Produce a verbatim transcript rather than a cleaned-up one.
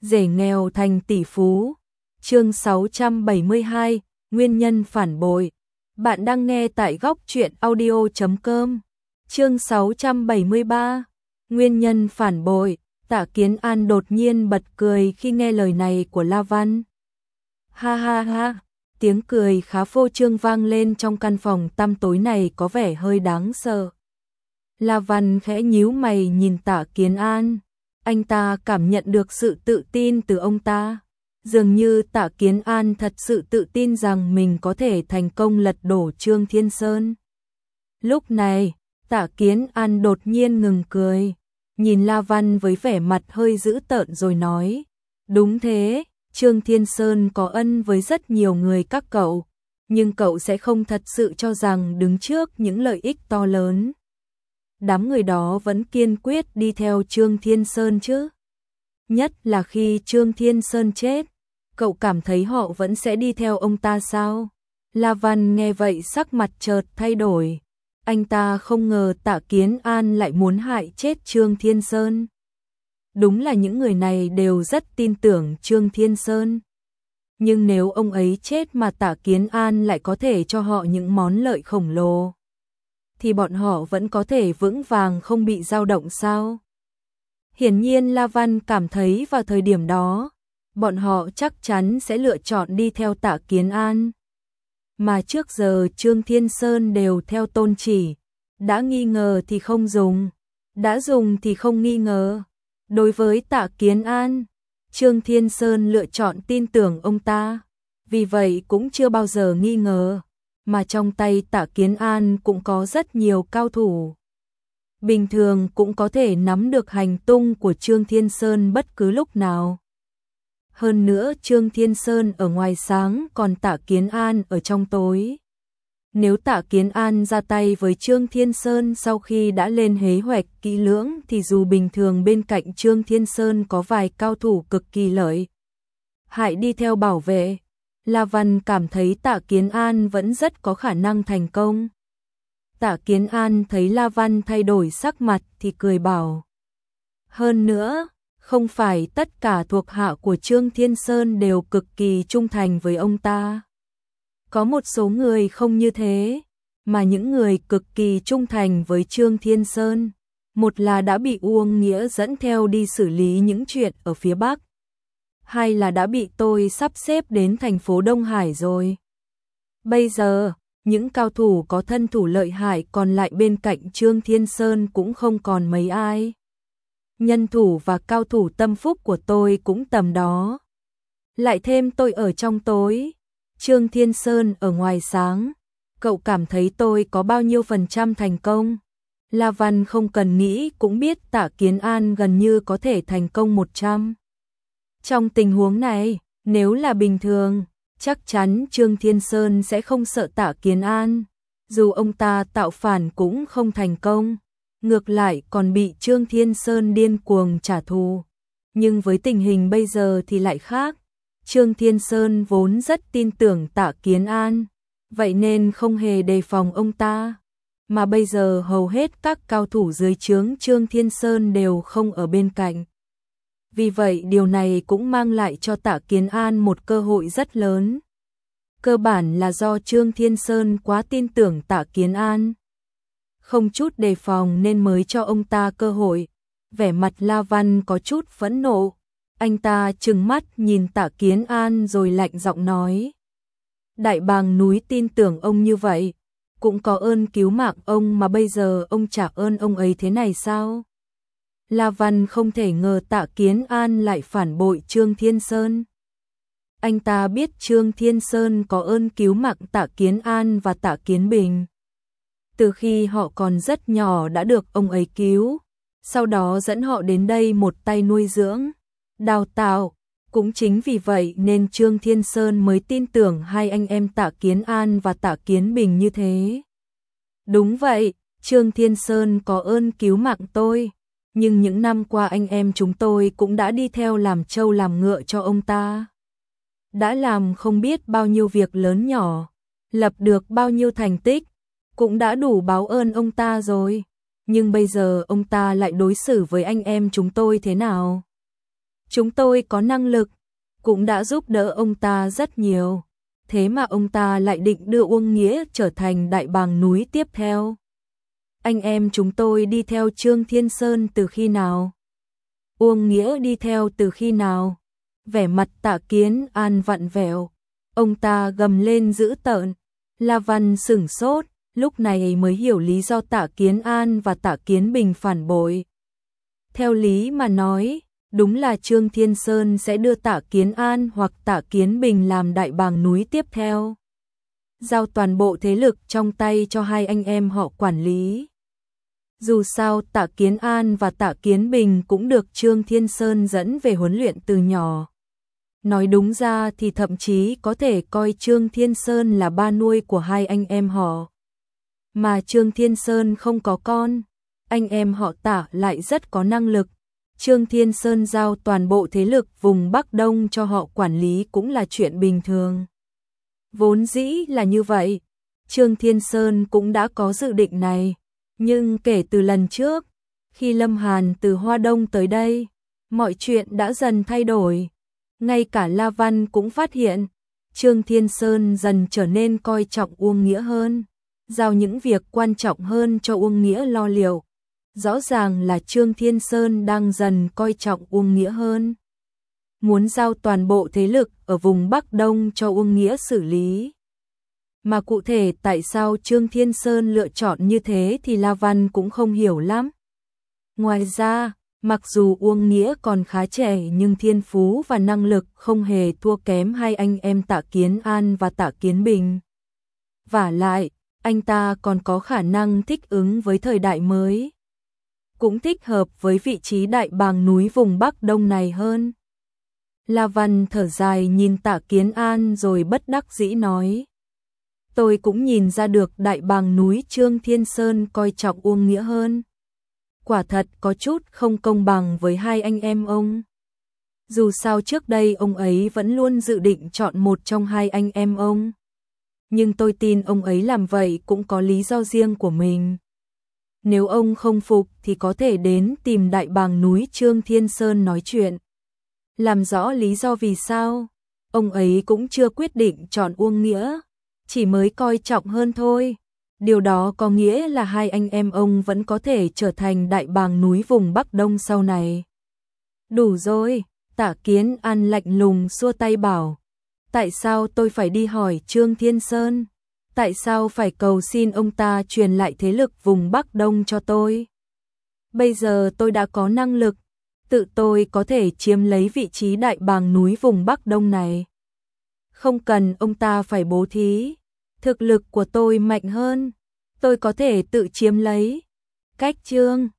Rể nghèo thành tỷ phú. Chương sáu trăm bảy mươi hai, nguyên nhân phản bội. Bạn đang nghe tại góc truyện audio chấm com. Chương sáu trăm bảy mươi ba, nguyên nhân phản bội. Tạ Kiến An đột nhiên bật cười khi nghe lời này của La Văn. Ha ha ha, tiếng cười khá phô trương vang lên trong căn phòng tăm tối này có vẻ hơi đáng sợ. La Văn khẽ nhíu mày nhìn Tạ Kiến An. Anh ta cảm nhận được sự tự tin từ ông ta. Dường như Tạ Kiến An thật sự tự tin rằng mình có thể thành công lật đổ Trương Thiên Sơn. Lúc này, Tạ Kiến An đột nhiên ngừng cười, nhìn La Văn với vẻ mặt hơi dữ tợn rồi nói: đúng thế, Trương Thiên Sơn có ân với rất nhiều người các cậu, nhưng cậu sẽ không thật sự cho rằng đứng trước những lợi ích to lớn, đám người đó vẫn kiên quyết đi theo Trương Thiên Sơn chứ? Nhất là khi Trương Thiên Sơn chết, cậu cảm thấy họ vẫn sẽ đi theo ông ta sao? La Văn nghe vậy sắc mặt chợt thay đổi. Anh ta không ngờ Tạ Kiến An lại muốn hại chết Trương Thiên Sơn. Đúng là những người này đều rất tin tưởng Trương Thiên Sơn. Nhưng nếu ông ấy chết mà Tạ Kiến An lại có thể cho họ những món lợi khổng lồ, thì bọn họ vẫn có thể vững vàng không bị dao động sao? Hiển nhiên La Văn cảm thấy vào thời điểm đó, bọn họ chắc chắn sẽ lựa chọn đi theo Tạ Kiến An. Mà trước giờ Trương Thiên Sơn đều theo tôn chỉ, đã nghi ngờ thì không dùng, đã dùng thì không nghi ngờ. Đối với Tạ Kiến An, Trương Thiên Sơn lựa chọn tin tưởng ông ta, vì vậy cũng chưa bao giờ nghi ngờ. Mà trong tay Tạ Kiến An cũng có rất nhiều cao thủ, bình thường cũng có thể nắm được hành tung của Trương Thiên Sơn bất cứ lúc nào. Hơn nữa Trương Thiên Sơn ở ngoài sáng còn Tạ Kiến An ở trong tối. Nếu Tạ Kiến An ra tay với Trương Thiên Sơn sau khi đã lên kế hoạch kỹ lưỡng thì dù bình thường bên cạnh Trương Thiên Sơn có vài cao thủ cực kỳ lợi hại đi theo bảo vệ, La Văn cảm thấy Tạ Kiến An vẫn rất có khả năng thành công. Tạ Kiến An thấy La Văn thay đổi sắc mặt thì cười bảo: hơn nữa, không phải tất cả thuộc hạ của Trương Thiên Sơn đều cực kỳ trung thành với ông ta. Có một số người không như thế, mà những người cực kỳ trung thành với Trương Thiên Sơn, một là đã bị Uông Nghĩa dẫn theo đi xử lý những chuyện ở phía Bắc, hay là đã bị tôi sắp xếp đến thành phố Đông Hải rồi. Bây giờ, những cao thủ có thân thủ lợi hại còn lại bên cạnh Trương Thiên Sơn cũng không còn mấy ai. Nhân thủ và cao thủ tâm phúc của tôi cũng tầm đó. Lại thêm tôi ở trong tối, Trương Thiên Sơn ở ngoài sáng. Cậu cảm thấy tôi có bao nhiêu phần trăm thành công? La Văn không cần nghĩ cũng biết Tạ Kiến An gần như có thể thành công một trăm. Trong tình huống này, nếu là bình thường, chắc chắn Trương Thiên Sơn sẽ không sợ Tạ Kiến An. Dù ông ta tạo phản cũng không thành công, ngược lại còn bị Trương Thiên Sơn điên cuồng trả thù. Nhưng với tình hình bây giờ thì lại khác. Trương Thiên Sơn vốn rất tin tưởng Tạ Kiến An, vậy nên không hề đề phòng ông ta. Mà bây giờ hầu hết các cao thủ dưới trướng Trương Thiên Sơn đều không ở bên cạnh. Vì vậy điều này cũng mang lại cho Tạ Kiến An một cơ hội rất lớn. Cơ bản là do Trương Thiên Sơn quá tin tưởng Tạ Kiến An, không chút đề phòng nên mới cho ông ta cơ hội. Vẻ mặt La Văn có chút phẫn nộ. Anh ta trừng mắt nhìn Tạ Kiến An rồi lạnh giọng nói: Đại Bàng núi tin tưởng ông như vậy, cũng có ơn cứu mạng ông mà bây giờ ông trả ơn ông ấy thế này sao? La Văn không thể ngờ Tạ Kiến An lại phản bội Trương Thiên Sơn. Anh ta biết Trương Thiên Sơn có ơn cứu mạng Tạ Kiến An và Tạ Kiến Bình. Từ khi họ còn rất nhỏ đã được ông ấy cứu, sau đó dẫn họ đến đây một tay nuôi dưỡng, đào tạo. Cũng chính vì vậy nên Trương Thiên Sơn mới tin tưởng hai anh em Tạ Kiến An và Tạ Kiến Bình như thế. Đúng vậy, Trương Thiên Sơn có ơn cứu mạng tôi, nhưng những năm qua anh em chúng tôi cũng đã đi theo làm trâu làm ngựa cho ông ta. Đã làm không biết bao nhiêu việc lớn nhỏ, lập được bao nhiêu thành tích, cũng đã đủ báo ơn ông ta rồi. Nhưng bây giờ ông ta lại đối xử với anh em chúng tôi thế nào? Chúng tôi có năng lực, cũng đã giúp đỡ ông ta rất nhiều. Thế mà ông ta lại định đưa Uông Nghĩa trở thành đại bàng núi tiếp theo. Anh em chúng tôi đi theo Trương Thiên Sơn từ khi nào? Uông Nghĩa đi theo từ khi nào? Vẻ mặt Tạ Kiến An vặn vẹo. Ông ta gầm lên dữ tợn. La Văn sửng sốt, lúc này mới hiểu lý do Tạ Kiến An và Tạ Kiến Bình phản bội. Theo lý mà nói, đúng là Trương Thiên Sơn sẽ đưa Tạ Kiến An hoặc Tạ Kiến Bình làm đại bàng núi tiếp theo. Giao toàn bộ thế lực trong tay cho hai anh em họ quản lý. Dù sao Tạ Kiến An và Tạ Kiến Bình cũng được Trương Thiên Sơn dẫn về huấn luyện từ nhỏ. Nói đúng ra thì thậm chí có thể coi Trương Thiên Sơn là ba nuôi của hai anh em họ. Mà Trương Thiên Sơn không có con, anh em họ Tạ lại rất có năng lực. Trương Thiên Sơn giao toàn bộ thế lực vùng Bắc Đông cho họ quản lý cũng là chuyện bình thường. Vốn dĩ là như vậy, Trương Thiên Sơn cũng đã có dự định này. Nhưng kể từ lần trước, khi Lâm Hàn từ Hoa Đông tới đây, mọi chuyện đã dần thay đổi. Ngay cả La Văn cũng phát hiện, Trương Thiên Sơn dần trở nên coi trọng Uông Nghĩa hơn, giao những việc quan trọng hơn cho Uông Nghĩa lo liệu. Rõ ràng là Trương Thiên Sơn đang dần coi trọng Uông Nghĩa hơn. Muốn giao toàn bộ thế lực ở vùng Bắc Đông cho Uông Nghĩa xử lý. Mà cụ thể tại sao Trương Thiên Sơn lựa chọn như thế thì La Văn cũng không hiểu lắm. Ngoài ra, mặc dù Uông Nghĩa còn khá trẻ nhưng thiên phú và năng lực không hề thua kém hai anh em Tạ Kiến An và Tạ Kiến Bình. Vả lại, anh ta còn có khả năng thích ứng với thời đại mới. Cũng thích hợp với vị trí đại bàng núi vùng Bắc Đông này hơn. La Văn thở dài nhìn Tạ Kiến An rồi bất đắc dĩ nói. Tôi cũng nhìn ra được đại bàng núi Trương Thiên Sơn coi trọng Uông Nghĩa hơn. Quả thật có chút không công bằng với hai anh em ông. Dù sao trước đây ông ấy vẫn luôn dự định chọn một trong hai anh em ông. Nhưng tôi tin ông ấy làm vậy cũng có lý do riêng của mình. Nếu ông không phục thì có thể đến tìm đại bàng núi Trương Thiên Sơn nói chuyện. Làm rõ lý do vì sao, ông ấy cũng chưa quyết định chọn Uông Nghĩa, chỉ mới coi trọng hơn thôi. Điều đó có nghĩa là hai anh em ông vẫn có thể trở thành đại bàng núi vùng Bắc Đông sau này. Đủ rồi, Tạ Kiến An lạnh lùng xua tay bảo. Tại sao tôi phải đi hỏi Trương Thiên Sơn? Tại sao phải cầu xin ông ta truyền lại thế lực vùng Bắc Đông cho tôi? Bây giờ tôi đã có năng lực, tự tôi có thể chiếm lấy vị trí đại bàng núi vùng Bắc Đông này. Không cần ông ta phải bố thí, thực lực của tôi mạnh hơn, tôi có thể tự chiếm lấy. Cách Trương